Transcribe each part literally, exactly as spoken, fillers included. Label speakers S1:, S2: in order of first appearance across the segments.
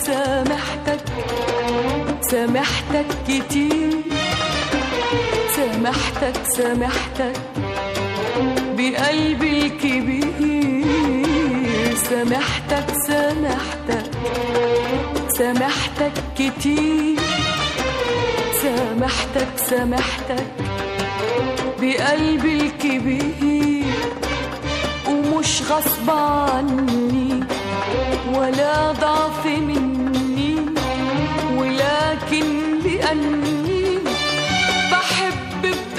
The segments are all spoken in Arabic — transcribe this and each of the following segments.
S1: سامحتك سامحتك كتير، سامحتك سامحتك بقلبي الكبير، سامحتك سامحتك سامحتك كتير، سامحتك سامحتك بقلبي الكبير، ومش غصب عني ولا ضعف مني، ولكن لأني بحب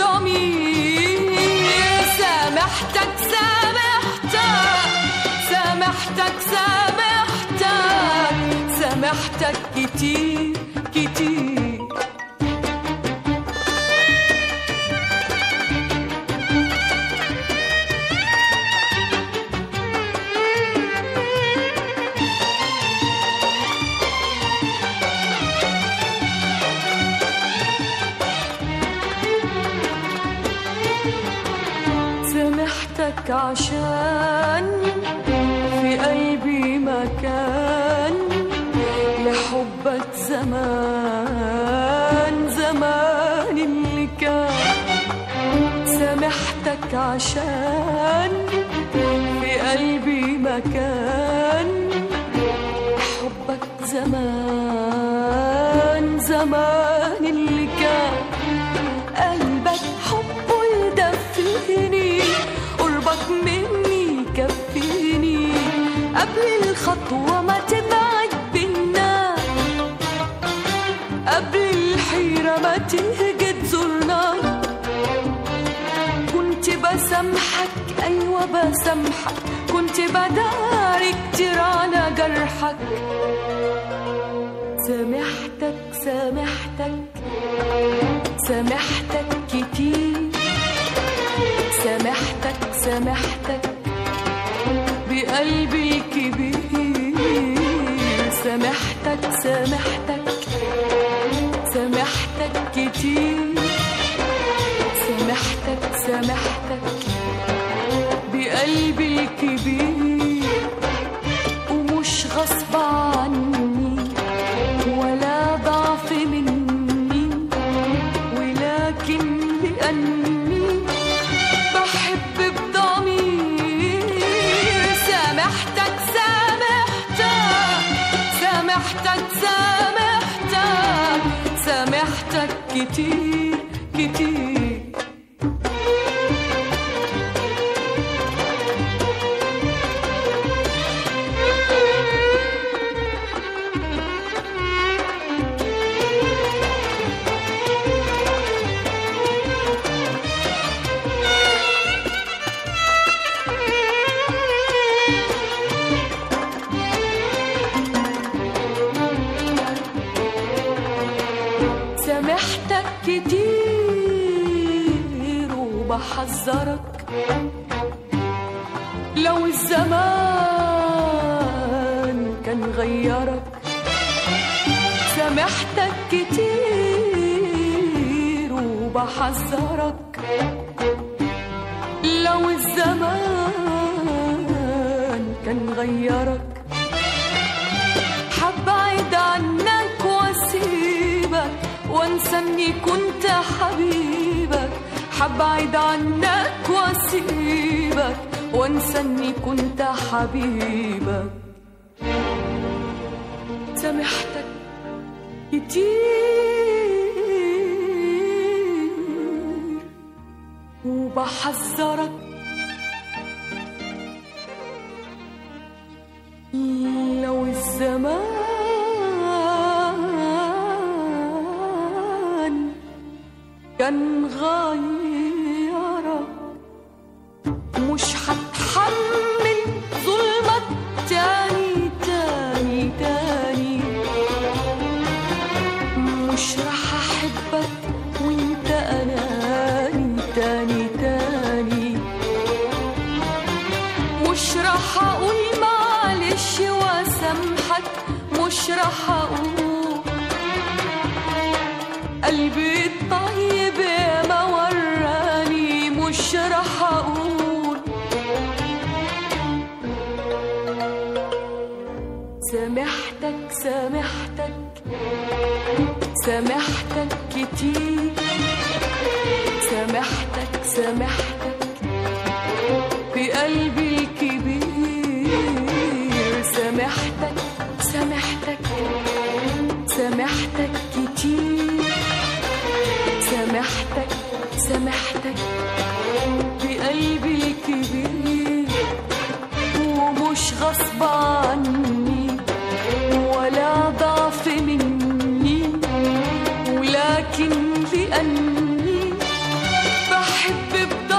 S1: بضمير. سامحتك سامحتك سامحتك سامحتك سامحتك كتير كتير. سامحتك عشان في قلبي مكان لحبك، زمان زمان اللي كان. سامحتك عشان في قلبي مكان لحبك، زمان زمان اللي كان. قلبك حبه يدفيني، قربك مني كفيني، قبل الخطوة ما تبعد بينا، قبل الحيرة ما تهجي تزورنا. كنت بسامحك أيوة بسامحك، كنت بداري كتير على جرحك. سامحتك سامحتك سامحتك كتير، سامحتك سامحتك بقلبي الكبير، سامحتك سامحتك سامحتك كتير، سامحتك سامحتك بقلبي الكبير، ومش غصب عني ولا ضعف مني، ولكن لأني بحب بضمير. سامحتك سامحتك سامحتك سامحتك سامحتك كتير كتير. سامحتك كتير وبحذرك، لو الزمان كان غيرك. سامحتك كتير وبحذرك، لو الزمان كان غيرك. حبعد عنك واسيبك وانسى اني كنت حبيبك، حبعد عنك واسيبك وانسى اني كنت حبيبك. سامحتك كتير وبحذرك، لو الزمان كان غيرك، مش هتحمل ظلمك تاني تاني تاني، مش رح احبك وانت اناني تاني تاني، مش رح اقول معلش واسامحك، مش رح اقول قلبي الطيب ما وراني، مش رح اقول. سامحتك سامحتك سامحتك كتير، سامحتك سامحتك بقلبي الكبير، سامحتك سامحتك سامحتك كتير، سامحتك سامحتك بقلبي الكبير، ومش غصب عني ولا ضعف مني، ولكن لأني بحب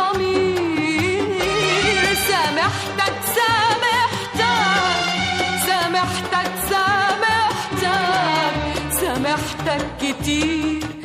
S1: بضمير. سامحتك سامحتك سامحتك سامحتك سامحتك كتير،